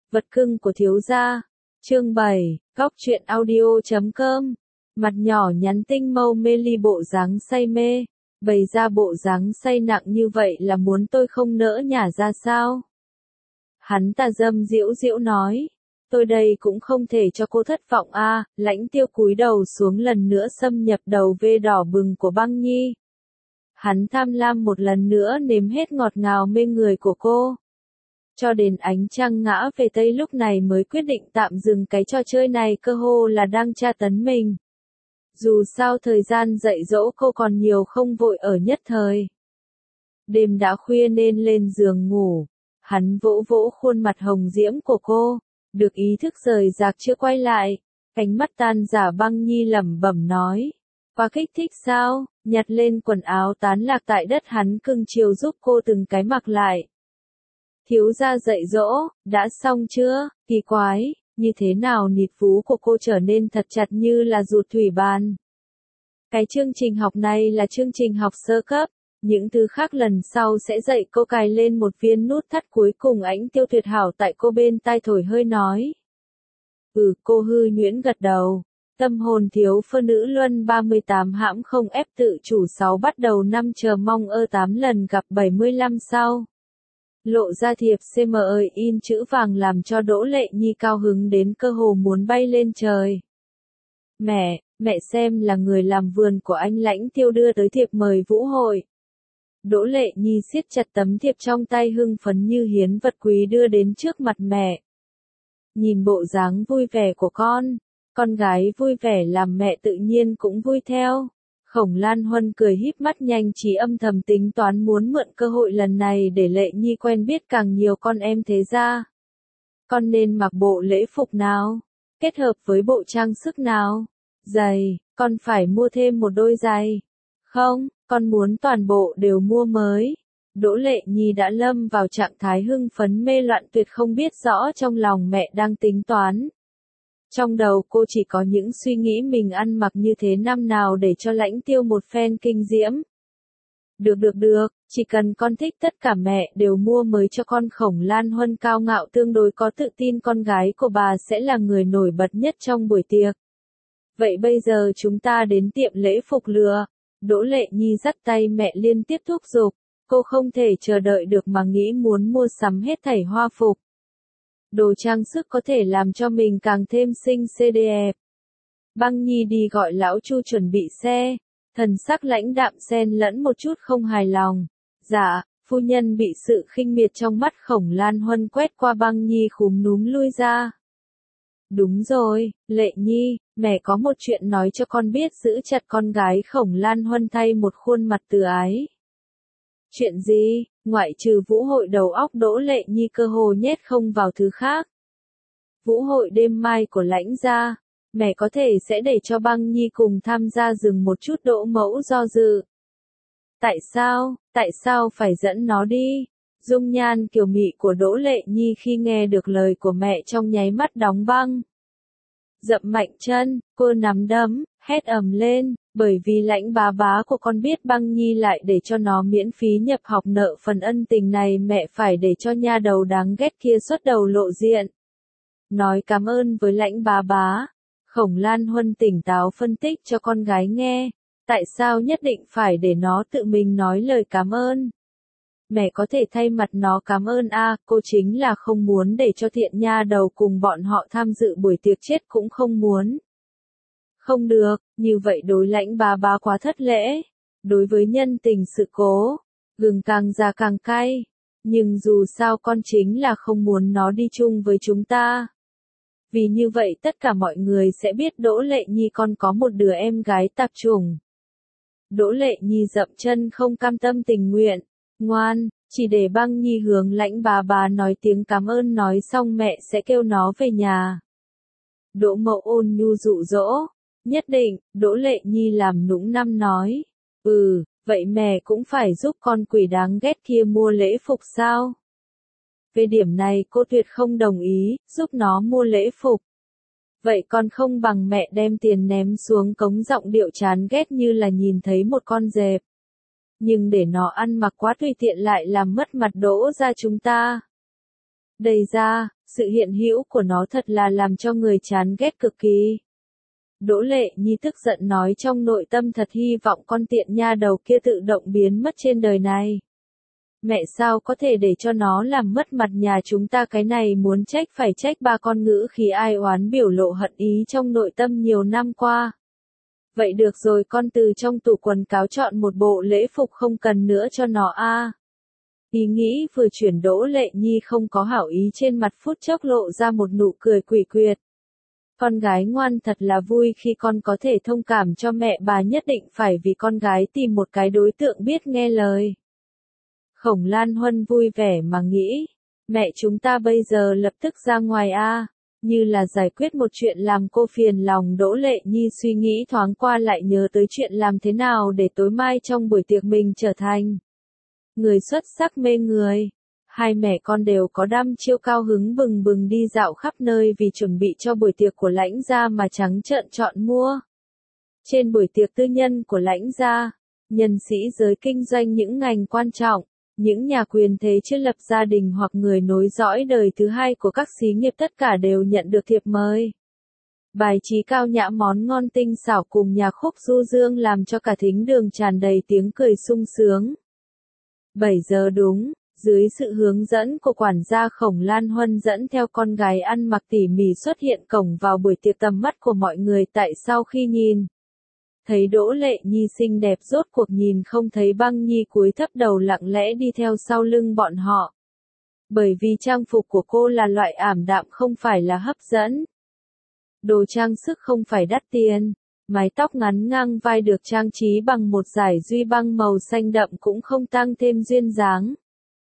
Vật cưng của thiếu gia. Chương 7, Góc truyện audio.com. Mặt nhỏ nhắn tinh mâu mê ly bộ dáng say mê, bày ra bộ dáng say nặng như vậy là muốn tôi không nỡ nhả ra sao? Hắn ta dâm diễu diễu nói, tôi đây cũng không thể cho cô thất vọng a. Lãnh Tiêu cúi đầu xuống lần nữa xâm nhập đầu vê đỏ bừng của Băng Nhi. Hắn tham lam một lần nữa nếm hết ngọt ngào mê người của cô. Cho đến ánh trăng ngã về Tây lúc này mới quyết định tạm dừng cái trò chơi này, cơ hồ là đang tra tấn mình. Dù sao thời gian dạy dỗ cô còn nhiều, không vội ở nhất thời. Đêm đã khuya nên lên giường ngủ. Hắn vỗ vỗ khuôn mặt hồng diễm của cô, được ý thức rời rạc chưa quay lại. Cánh mắt tan giả Băng Nhi lẩm bẩm nói, quá kích thích sao? Nhặt lên quần áo tán lạc tại đất, hắn cưng chiều giúp cô từng cái mặc lại. Thiếu gia dạy dỗ, đã xong chưa? Kỳ quái, như thế nào nịt vú của cô trở nên thật chặt như là ruột thủy bàn. Cái chương trình học này là chương trình học sơ cấp, những thứ khác lần sau sẽ dạy cô cài lên một viên nút thắt cuối cùng. Ánh Tiêu tuyệt hảo tại cô bên tai thổi hơi nói. Cô hư nhuyễn gật đầu. Tâm hồn thiếu phơ nữ luân 38 hãm không ép tự chủ 6 bắt đầu năm chờ mong 8 lần gặp 75 sau. Lộ ra thiệp CM in chữ vàng làm cho Đỗ Lệ Nhi cao hứng đến cơ hồ muốn bay lên trời. Mẹ xem là người làm vườn của anh Lãnh Tiêu đưa tới thiệp mời vũ hội. Đỗ Lệ Nhi siết chặt tấm thiệp trong tay, hưng phấn như hiến vật quý đưa đến trước mặt mẹ. Nhìn bộ dáng vui vẻ của con gái vui vẻ làm mẹ tự nhiên cũng vui theo. Khổng Lan Huân cười híp mắt nhanh trí âm thầm tính toán muốn mượn cơ hội lần này để Lệ Nhi quen biết càng nhiều con em thế gia. Con nên mặc bộ lễ phục nào? Kết hợp với bộ trang sức nào? Giày, con phải mua thêm một đôi giày. Không, con muốn toàn bộ đều mua mới. Đỗ Lệ Nhi đã lâm vào trạng thái hưng phấn mê loạn tuyệt, không biết rõ trong lòng mẹ đang tính toán. Trong đầu cô chỉ có những suy nghĩ mình ăn mặc như thế năm nào để cho Lãnh Tiêu một phen kinh diễm. Được, chỉ cần con thích tất cả mẹ đều mua mới cho con. Khổng Lan Huân cao ngạo tương đối có tự tin con gái của bà sẽ là người nổi bật nhất trong buổi tiệc. Vậy bây giờ chúng ta đến tiệm lễ phục lựa. Đỗ Lệ Nhi dắt tay mẹ liên tiếp thúc giục, cô không thể chờ đợi được mà nghĩ muốn mua sắm hết thảy hoa phục. Đồ trang sức có thể làm cho mình càng thêm xinh xê đẹp. Băng Nhi đi gọi lão Chu chuẩn bị xe, thần sắc lãnh đạm xen lẫn một chút không hài lòng. Dạ, phu nhân. Bị sự khinh miệt trong mắt Khổng Lan Huân quét qua, Băng Nhi khúm núm lui ra. Đúng rồi, Lệ Nhi, mẹ có một chuyện nói cho con biết. Giữ chặt con gái Khổng Lan Huân thay một khuôn mặt từ ái. Chuyện gì? Ngoại trừ vũ hội đầu óc Đỗ Lệ Nhi cơ hồ nhét không vào thứ khác. Vũ hội đêm mai của Lãnh gia, mẹ có thể sẽ để cho Băng Nhi cùng tham gia. Dừng một chút, Đỗ mẫu do dự. Tại sao phải dẫn nó đi? Dung nhan kiều mị của Đỗ Lệ Nhi khi nghe được lời của mẹ trong nháy mắt đóng băng. Dậm mạnh chân, cô nắm đấm, hét ầm lên, bởi vì Lãnh bá bá của con biết Băng Nhi lại để cho nó miễn phí nhập học, nợ phần ân tình này mẹ phải để cho nha đầu đáng ghét kia xuất đầu lộ diện. Nói cảm ơn với Lãnh bá bá. Khổng Lan Huân tỉnh táo phân tích cho con gái nghe, tại sao nhất định phải để nó tự mình nói lời cảm ơn. Mẹ có thể thay mặt nó cảm ơn a. Cô chính là không muốn để cho thiện nha đầu cùng bọn họ tham dự buổi tiệc, chết cũng không muốn. Không được, như vậy đối Lãnh bá bá quá thất lễ. Đối với nhân tình sự cố, gừng càng già càng cay. Nhưng dù sao con chính là không muốn nó đi chung với chúng ta. Vì như vậy tất cả mọi người sẽ biết Đỗ Lệ Nhi con có một đứa em gái tạp chủng. Đỗ Lệ Nhi dậm chân không cam tâm tình nguyện. Ngoan, chỉ để Băng Nhi hướng Lãnh bá bá nói tiếng cảm ơn, nói xong mẹ sẽ kêu nó về nhà. Đỗ mẫu ôn nhu dụ dỗ. Nhất định. Đỗ Lệ Nhi làm nũng năm nói. Vậy mẹ cũng phải giúp con quỷ đáng ghét kia mua lễ phục sao? Về điểm này cô tuyệt không đồng ý, giúp nó mua lễ phục. Vậy con không bằng mẹ đem tiền ném xuống cống, giọng điệu chán ghét như là nhìn thấy một con dẹp. Nhưng để nó ăn mặc quá tùy tiện lại làm mất mặt Đỗ gia chúng ta. Đầy ra, sự hiện hữu của nó thật là làm cho người chán ghét cực kỳ. Đỗ Lệ Nhi tức giận nói trong nội tâm thật hy vọng con tiện nha đầu kia tự động biến mất trên đời này. Mẹ sao có thể để cho nó làm mất mặt nhà chúng ta, cái này muốn trách phải trách ba con, ngữ khí ai oán biểu lộ hận ý trong nội tâm nhiều năm qua. Vậy được rồi, con từ trong tủ quần áo chọn một bộ lễ phục không cần nữa cho nó a. Ý nghĩ vừa chuyển, Đỗ Lệ Nhi không có hảo ý trên mặt phút chốc lộ ra một nụ cười quỷ quyệt. Con gái ngoan thật là vui khi con có thể thông cảm cho mẹ, bà nhất định phải vì con gái tìm một cái đối tượng biết nghe lời. Khổng Lan Huân vui vẻ mà nghĩ, mẹ chúng ta bây giờ lập tức ra ngoài a, như là giải quyết một chuyện làm cô phiền lòng. Đỗ Lệ Nhi suy nghĩ thoáng qua lại nhớ tới chuyện làm thế nào để tối mai trong buổi tiệc mình trở thành người xuất sắc mê người. Hai mẹ con đều có đăm chiêu, cao hứng bừng bừng đi dạo khắp nơi vì chuẩn bị cho buổi tiệc của Lãnh gia mà trắng trợn chọn mua. Trên buổi tiệc tư nhân của Lãnh gia, nhân sĩ giới kinh doanh những ngành quan trọng, những nhà quyền thế chưa lập gia đình hoặc người nối dõi đời thứ hai của các xí nghiệp tất cả đều nhận được thiệp mời. Bài trí cao nhã, món ngon tinh xảo cùng nhạc khúc du dương làm cho cả thính đường tràn đầy tiếng cười sung sướng. 7 giờ đúng, dưới sự hướng dẫn của quản gia, Khổng Lan Huân dẫn theo con gái ăn mặc tỉ mỉ xuất hiện cổng vào buổi tiệc. Tầm mắt của mọi người tại sau khi nhìn thấy Đỗ Lệ Nhi xinh đẹp rốt cuộc nhìn không thấy Băng Nhi cúi thấp đầu lặng lẽ đi theo sau lưng bọn họ. Bởi vì trang phục của cô là loại ảm đạm, không phải là hấp dẫn. Đồ trang sức không phải đắt tiền, mái tóc ngắn ngang vai được trang trí bằng một dải duy băng màu xanh đậm cũng không tăng thêm duyên dáng.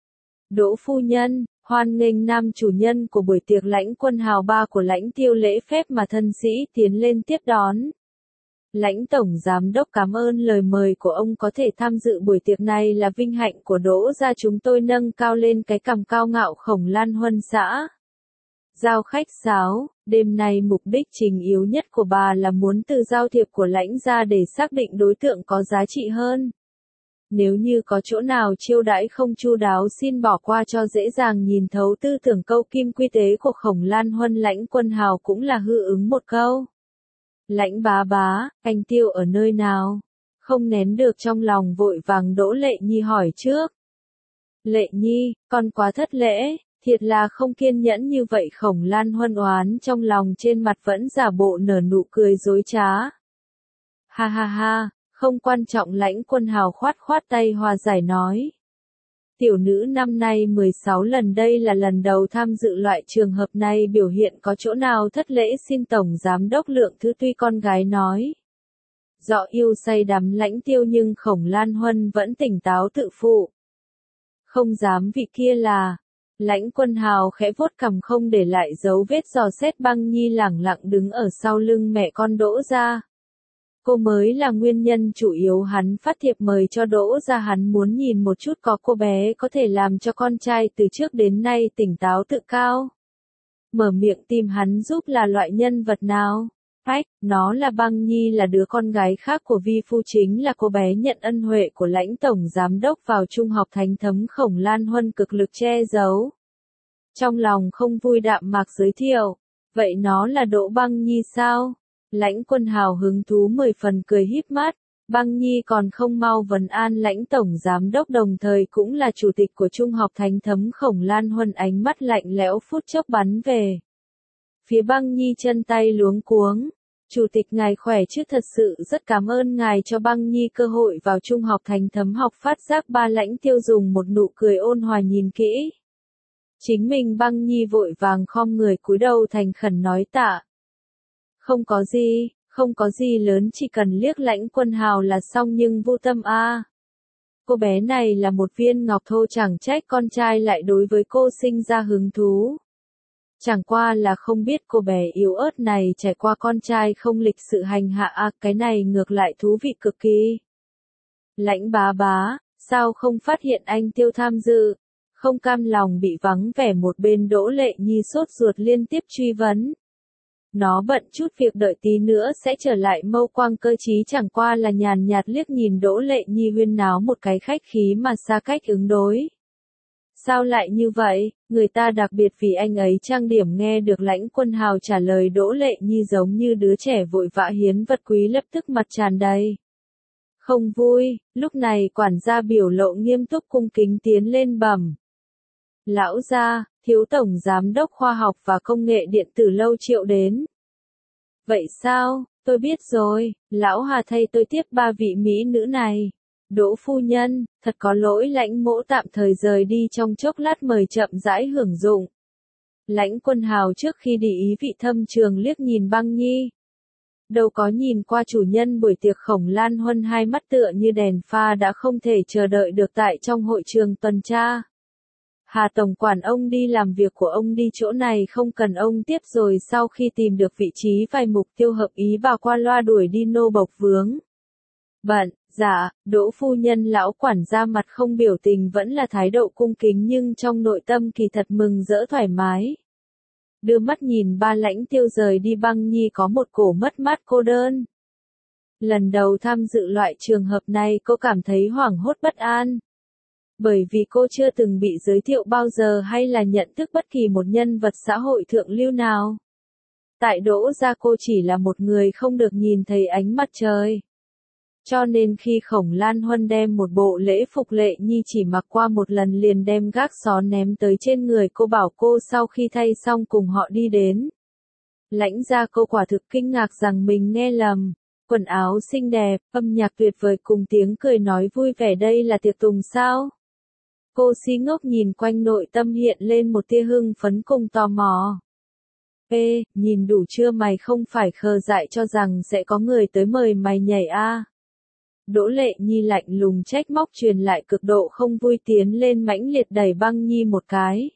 Đỗ phu nhân, hoan nghênh nam chủ nhân của buổi tiệc. Lãnh Quân Hào, ba của Lãnh Tiêu lễ phép mà thân sĩ tiến lên tiếp đón. Lãnh tổng giám đốc cảm ơn lời mời của ông, có thể tham dự buổi tiệc này là vinh hạnh của Đỗ gia chúng tôi. Nâng cao lên cái cằm cao ngạo, Khổng Lan Huân xã giao khách sáo, đêm nay mục đích chính yếu nhất của bà là muốn từ giao thiệp của Lãnh gia để xác định đối tượng có giá trị hơn. Nếu như có chỗ nào chiêu đãi không chu đáo xin bỏ qua cho dễ dàng. Nhìn thấu tư tưởng câu kim quy tế của Khổng Lan Huân, Lãnh Quân Hào cũng là hư ứng một câu. Lãnh bá bá, anh Tiêu ở nơi nào? Không nén được trong lòng vội vàng Đỗ Lệ Nhi hỏi trước. Lệ Nhi, con quá thất lễ, thiệt là không kiên nhẫn như vậy. Khổng Lan Huân oán trong lòng, trên mặt vẫn giả bộ nở nụ cười dối trá. Ha ha ha, không quan trọng. Lãnh Quân Hào khoát khoát tay hòa giải nói. Tiểu nữ năm nay 16 lần, đây là lần đầu tham dự loại trường hợp này, biểu hiện có chỗ nào thất lễ xin tổng giám đốc lượng thứ. Tuy con gái nói rõ yêu say đắm Lãnh Tiêu nhưng Khổng Lan Huân vẫn tỉnh táo tự phụ. Không dám, vị kia là... Lãnh Quân Hào khẽ vuốt cằm không để lại dấu vết dò xét. Băng Nhi lẳng lặng đứng ở sau lưng mẹ con Đỗ gia. Cô mới là nguyên nhân chủ yếu hắn phát thiệp mời cho Đỗ gia, hắn muốn nhìn một chút có cô bé có thể làm cho con trai từ trước đến nay tỉnh táo tự cao. Mở miệng tìm hắn giúp là loại nhân vật nào? Ách, nó là Băng Nhi, là đứa con gái khác của vi phu, chính là cô bé nhận ân huệ của Lãnh tổng giám đốc vào trung học thánh thấm. Khổng Lan Huân cực lực che giấu trong lòng không vui, đạm mạc giới thiệu. Vậy nó là Đỗ Băng Nhi sao? Lãnh Quân Hào hứng thú 10 phần cười híp mắt. Băng Nhi còn không mau vấn an Lãnh tổng giám đốc, đồng thời cũng là chủ tịch của trung học thánh thấm. Khổng Lan Huân ánh mắt lạnh lẽo phút chốc bắn về phía Băng Nhi, chân tay luống cuống. Chủ tịch ngài khỏe chứ, thật sự rất cảm ơn ngài cho Băng Nhi cơ hội vào trung học thánh thấm học phát giác. Ba Lãnh Tiêu dùng một nụ cười ôn hòa nhìn kỹ chính mình. Băng Nhi vội vàng khom người cúi đầu thành khẩn nói tạ. Không có gì, không có gì lớn, chỉ cần liếc Lãnh Quân Hào là xong, nhưng vô tâm a. Cô bé này là một viên ngọc thô, chẳng trách con trai lại đối với cô sinh ra hứng thú. Chẳng qua là không biết cô bé yếu ớt này trải qua con trai không lịch sự hành hạ cái này ngược lại thú vị cực kỳ. Lãnh bá bá, sao không phát hiện anh Tiêu tham dự? Không cam lòng bị vắng vẻ một bên, Đỗ Lệ Nhi sốt ruột liên tiếp truy vấn. Nó bận chút việc, đợi tí nữa sẽ trở lại. Mâu quang cơ trí chẳng qua là nhàn nhạt liếc nhìn Đỗ Lệ Nhi, huyên náo một cái khách khí mà xa cách ứng đối. Sao lại như vậy, người ta đặc biệt vì anh ấy trang điểm. Nghe được Lãnh Quân Hào trả lời, Đỗ Lệ Nhi giống như đứa trẻ vội vã hiến vật quý, lập tức mặt tràn đầy không vui. Lúc này quản gia biểu lộ nghiêm túc cung kính tiến lên bẩm: Lão gia, thiếu tổng giám đốc khoa học và công nghệ điện tử Lâu Triệu đến. Vậy sao, tôi biết rồi, lão Hà thay tôi tiếp 3 vị mỹ nữ này. Đỗ phu nhân, thật có lỗi, Lãnh mỗ tạm thời rời đi trong chốc lát, mời chậm rãi hưởng dụng. Lãnh Quân Hào trước khi đi ý vị thâm trường liếc nhìn Băng Nhi. Đâu có nhìn qua chủ nhân buổi tiệc Khổng Lan Huân, hai mắt tựa như đèn pha đã không thể chờ đợi được tại trong hội trường tuần tra. Hà tổng quản, ông đi làm việc của ông đi, chỗ này không cần ông tiếp rồi. Sau khi tìm được vị trí vài mục tiêu hợp ý, bà qua loa đuổi đi nô bộc vướng bận. Dạ, Đỗ phu nhân. Lão quản gia mặt không biểu tình, vẫn là thái độ cung kính, nhưng trong nội tâm kỳ thật mừng rỡ thoải mái. Đưa mắt nhìn ba Lãnh Tiêu rời đi, Băng Nhi có một cổ mất mát cô đơn. Lần đầu tham dự loại trường hợp này, cô cảm thấy hoảng hốt bất an. Bởi vì cô chưa từng bị giới thiệu bao giờ, hay là nhận thức bất kỳ một nhân vật xã hội thượng lưu nào. Tại Đỗ gia cô chỉ là một người không được nhìn thấy ánh mặt trời. Cho nên khi Khổng Lan Huân đem một bộ lễ phục Lệ Nhi chỉ mặc qua một lần liền đem gác xó ném tới trên người cô, bảo cô sau khi thay xong cùng họ đi đến Lãnh gia, cô quả thực kinh ngạc rằng mình nghe lầm. Quần áo xinh đẹp, âm nhạc tuyệt vời cùng tiếng cười nói vui vẻ, đây là tiệc tùng sao? Cô si ngốc nhìn quanh, nội tâm hiện lên một tia hưng phấn cùng tò mò. Ê, nhìn đủ chưa, mày không phải khờ dại cho rằng sẽ có người tới mời mày nhảy à? Đỗ Lệ Nhi lạnh lùng trách móc, truyền lại cực độ không vui, tiến lên mãnh liệt đẩy Băng Nhi một cái.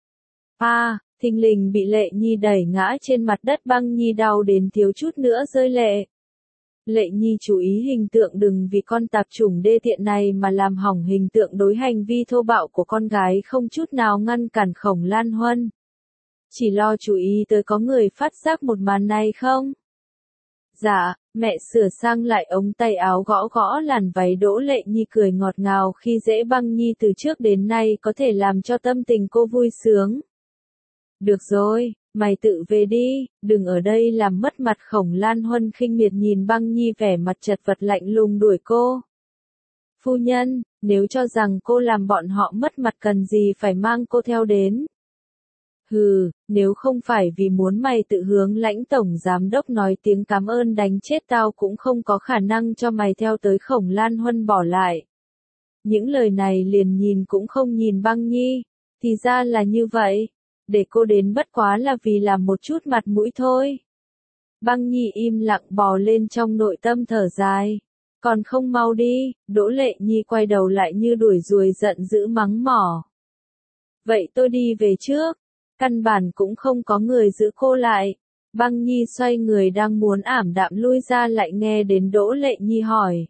Thình lình bị Lệ Nhi đẩy ngã trên mặt đất, Băng Nhi đau đến thiếu chút nữa rơi lệ. Lệ Nhi chú ý hình tượng, đừng vì con tạp chủng đê tiện này mà làm hỏng hình tượng. Đối hành vi thô bạo của con gái không chút nào ngăn cản Khổng Lan Huân, chỉ lo chú ý tới có người phát giác một màn này không. Dạ, mẹ. Sửa sang lại ống tay áo, gõ gõ làn váy, Đỗ Lệ Nhi cười ngọt ngào khi dễ Băng Nhi từ trước đến nay có thể làm cho tâm tình cô vui sướng. Được rồi, mày tự về đi, đừng ở đây làm mất mặt. Khổng Lan Huân khinh miệt nhìn Băng Nhi, vẻ mặt chật vật lạnh lùng đuổi cô. Phu nhân, nếu cho rằng cô làm bọn họ mất mặt, cần gì phải mang cô theo đến. Hừ, nếu không phải vì muốn mày tự hướng Lãnh tổng giám đốc nói tiếng cảm ơn, đánh chết tao cũng không có khả năng cho mày theo tới. Khổng Lan Huân bỏ lại những lời này, liền nhìn cũng không nhìn Băng Nhi. Thì ra là như vậy, để cô đến bất quá là vì làm một chút mặt mũi thôi. Băng Nhi im lặng bò lên, trong nội tâm thở dài. Còn không mau đi. Đỗ Lệ Nhi quay đầu lại như đuổi ruồi, giận dữ mắng mỏ. Vậy tôi đi về trước. Căn bản cũng không có người giữ cô lại. Băng Nhi xoay người đang muốn ảm đạm lui ra, lại nghe đến Đỗ Lệ Nhi hỏi.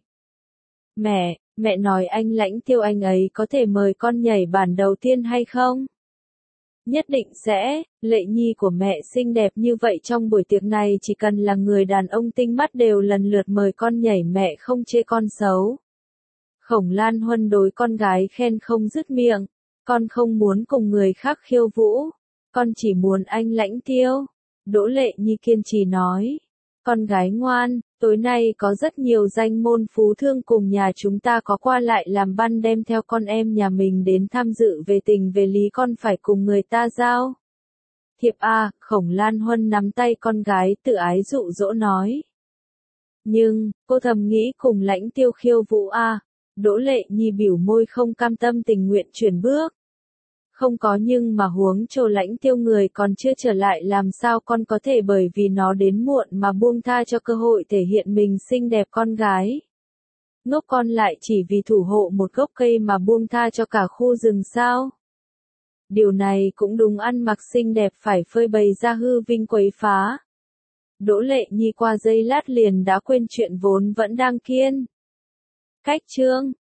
Mẹ nói anh Lãnh Tiêu anh ấy có thể mời con nhảy bản đầu tiên hay không? Nhất định sẽ. Lệ Nhi của mẹ xinh đẹp như vậy, trong buổi tiệc này chỉ cần là người đàn ông tinh mắt đều lần lượt mời con nhảy, mẹ không chê con xấu. Khổng Lan Huân đối con gái khen không dứt miệng. Con không muốn cùng người khác khiêu vũ. Con chỉ muốn anh Lãnh Tiêu. Đỗ Lệ Nhi kiên trì nói. Con gái ngoan, tối nay có rất nhiều danh môn phú thương cùng nhà chúng ta có qua lại làm ban, đem theo con em nhà mình đến tham dự, về tình về lý con phải cùng người ta giao thiệp à. Khổng Lan Huân nắm tay con gái, tự ái dụ dỗ nói. Nhưng, cô thầm nghĩ cùng Lãnh Tiêu khiêu vũ à. Đỗ Lệ Nhi biểu môi không cam tâm tình nguyện chuyển bước. Không có, nhưng mà huống chỗ Lãnh Tiêu người còn chưa trở lại, làm sao con có thể bởi vì nó đến muộn mà buông tha cho cơ hội thể hiện mình xinh đẹp con gái. Ngốc, con lại chỉ vì thủ hộ một gốc cây mà buông tha cho cả khu rừng sao? Điều này cũng đúng, ăn mặc xinh đẹp phải phơi bày ra hư vinh quấy phá. Đỗ Lệ Nhi qua giây lát liền đã quên chuyện vốn vẫn đang kiên cách chương.